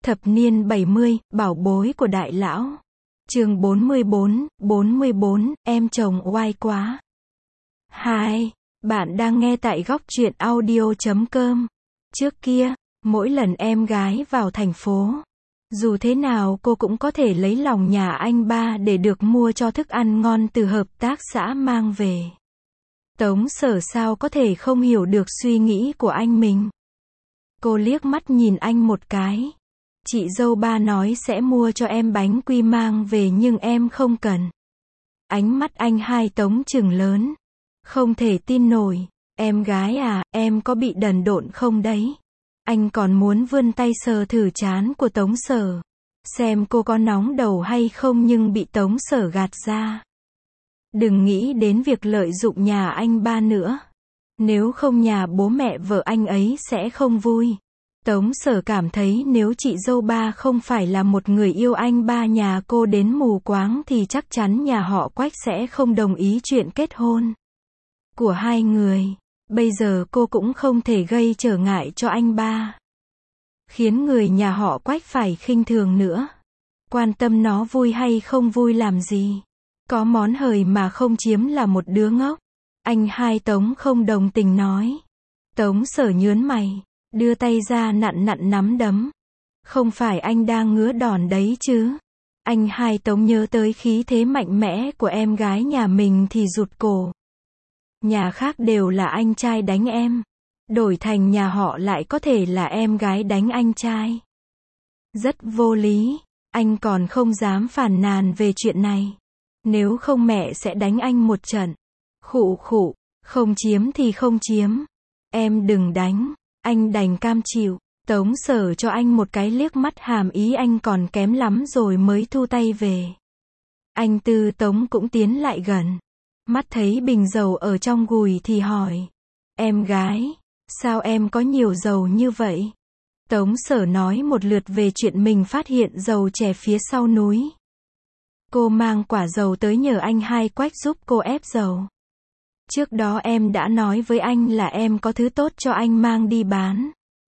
Thập niên 70, bảo bối của đại lão. Chương 44, em chồng oai quá. Hai, bạn đang nghe tại góc truyện audio.com. Trước kia, mỗi lần em gái vào thành phố, dù thế nào cô cũng có thể lấy lòng nhà anh ba để được mua cho thức ăn ngon từ hợp tác xã mang về. Tống Sở sao có thể không hiểu được suy nghĩ của anh mình. Cô liếc mắt nhìn anh một cái. Chị dâu ba nói sẽ mua cho em bánh quy mang về nhưng em không cần. Ánh mắt anh hai Tống trừng lớn. Không thể tin nổi. Em gái à, em có bị đần độn không đấy? Anh còn muốn vươn tay sờ thử trán của Tống Sở. Xem cô có nóng đầu hay không nhưng bị Tống Sở gạt ra. Đừng nghĩ đến việc lợi dụng nhà anh ba nữa. Nếu không nhà bố mẹ vợ anh ấy sẽ không vui. Tống Sở cảm thấy nếu chị dâu ba không phải là một người yêu anh ba nhà cô đến mù quáng thì chắc chắn nhà họ Quách sẽ không đồng ý chuyện kết hôn của hai người. Bây giờ cô cũng không thể gây trở ngại cho anh ba, khiến người nhà họ Quách phải khinh thường nữa. Quan tâm nó vui hay không vui làm gì? Có món hời mà không chiếm là một đứa ngốc. Anh hai Tống không đồng tình nói. Tống Sở nhớn mày, đưa tay ra nặn nắm đấm. Không phải anh đang ngứa đòn đấy chứ? Anh hai Tống nhớ tới khí thế mạnh mẽ của em gái nhà mình thì rụt cổ. Nhà khác đều là anh trai đánh em. Đổi thành nhà họ lại có thể là em gái đánh anh trai. Rất vô lý. Anh còn không dám phàn nàn về chuyện này. Nếu không mẹ sẽ đánh anh một trận. Khụ khụ, không chiếm thì không chiếm. Em đừng đánh. Anh đành cam chịu. Tống Sở cho anh một cái liếc mắt hàm ý anh còn kém lắm rồi mới thu tay về. Anh Tư Tống cũng tiến lại gần. Mắt thấy bình dầu ở trong gùi thì hỏi. Em gái, sao em có nhiều dầu như vậy? Tống Sở nói một lượt về chuyện mình phát hiện dầu chè phía sau núi. Cô mang quả dầu tới nhờ anh hai Quách giúp cô ép dầu. Trước đó em đã nói với anh là em có thứ tốt cho anh mang đi bán.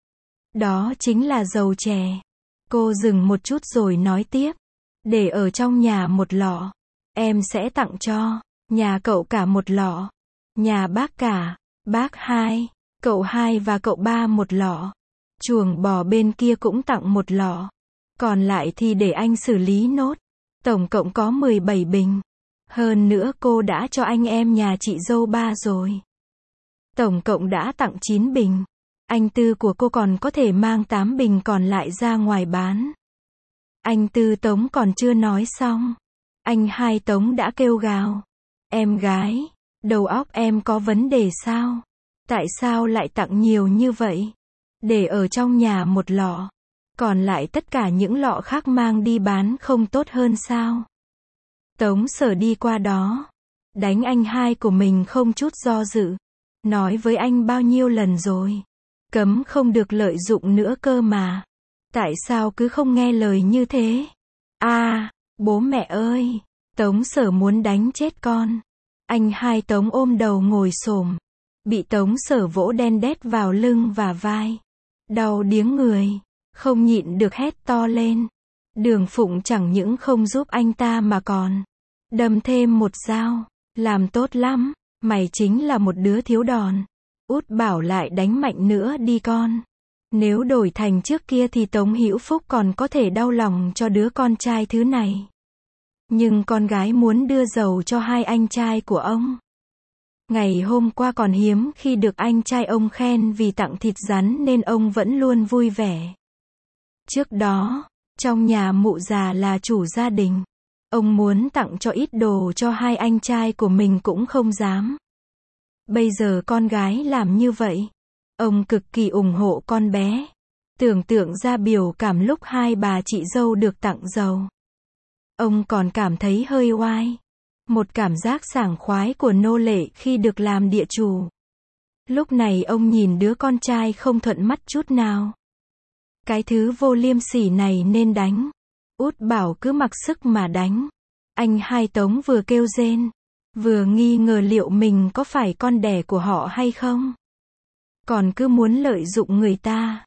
Đó chính là dầu chè. Cô dừng một chút rồi nói tiếp. Để ở trong nhà một lọ. Em sẽ tặng cho nhà cậu cả một lọ. Nhà bác cả, bác hai, cậu hai và cậu ba một lọ. Chuồng bò bên kia cũng tặng một lọ. Còn lại thì để anh xử lý nốt. Tổng cộng có 17 bình. Hơn nữa cô đã cho anh em nhà chị dâu ba rồi. Tổng cộng đã tặng 9 bình. Anh Tư của cô còn có thể mang 8 bình còn lại ra ngoài bán. Anh Tư Tống còn chưa nói xong. Anh hai Tống đã kêu gào. Em gái, đầu óc em có vấn đề sao? Tại sao lại tặng nhiều như vậy? Để ở trong nhà một lọ. Còn lại tất cả những lọ khác mang đi bán không tốt hơn sao? Tống Sở đi qua đó. Đánh anh hai của mình không chút do dự. Nói với anh bao nhiêu lần rồi. Cấm không được lợi dụng nữa cơ mà. Tại sao cứ không nghe lời như thế? Bố mẹ ơi! Tống Sở muốn đánh chết con. Anh hai Tống ôm đầu ngồi xổm. Bị Tống Sở vỗ đen đét vào lưng và vai. Đau điếng người. Không nhịn được hét to lên. Đường Phụng chẳng những không giúp anh ta mà còn đâm thêm một dao. Làm tốt lắm. Mày chính là một đứa thiếu đòn. Út bảo lại đánh mạnh nữa đi con. Nếu đổi thành trước kia thì Tống Hữu Phúc còn có thể đau lòng cho đứa con trai thứ này. Nhưng con gái muốn đưa dầu cho hai anh trai của ông. Ngày hôm qua còn hiếm khi được anh trai ông khen vì tặng thịt rắn nên ông vẫn luôn vui vẻ. Trước đó, trong nhà mụ già là chủ gia đình. Ông muốn tặng cho ít đồ cho hai anh trai của mình cũng không dám. Bây giờ con gái làm như vậy. Ông cực kỳ ủng hộ con bé. Tưởng tượng ra biểu cảm lúc hai bà chị dâu được tặng dầu. Ông còn cảm thấy hơi oai. Một cảm giác sảng khoái của nô lệ khi được làm địa chủ. Lúc này ông nhìn đứa con trai không thuận mắt chút nào. Cái thứ vô liêm sỉ này nên đánh. Út bảo cứ mặc sức mà đánh. Anh hai Tống vừa kêu rên, vừa nghi ngờ liệu mình có phải con đẻ của họ hay không. Còn cứ muốn lợi dụng người ta.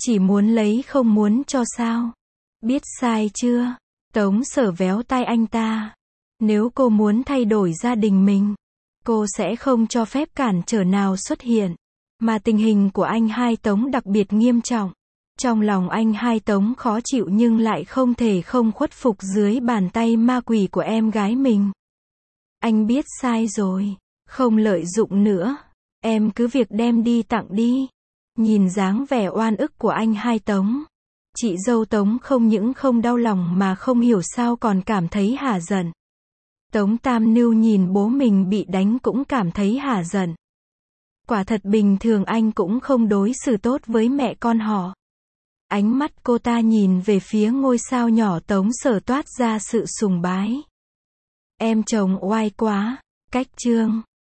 Chỉ muốn lấy không muốn cho sao? Biết sai chưa? Tống Sở véo tai anh ta. Nếu cô muốn thay đổi gia đình mình, cô sẽ không cho phép cản trở nào xuất hiện. Mà tình hình của anh hai Tống đặc biệt nghiêm trọng. Trong lòng anh hai Tống khó chịu nhưng lại không thể không khuất phục dưới bàn tay ma quỷ của em gái mình. Anh biết sai rồi, không lợi dụng nữa. Em cứ việc đem đi tặng đi. Nhìn dáng vẻ oan ức của anh hai Tống, chị dâu Tống không những không đau lòng mà không hiểu sao còn cảm thấy hả giận. Tống Tam Nưu nhìn bố mình bị đánh cũng cảm thấy hả giận. Quả thật bình thường anh cũng không đối xử tốt với mẹ con họ. Ánh mắt cô ta nhìn về phía ngôi sao nhỏ Tống Sở toát ra sự sùng bái. Em chồng oai quá. Cách chương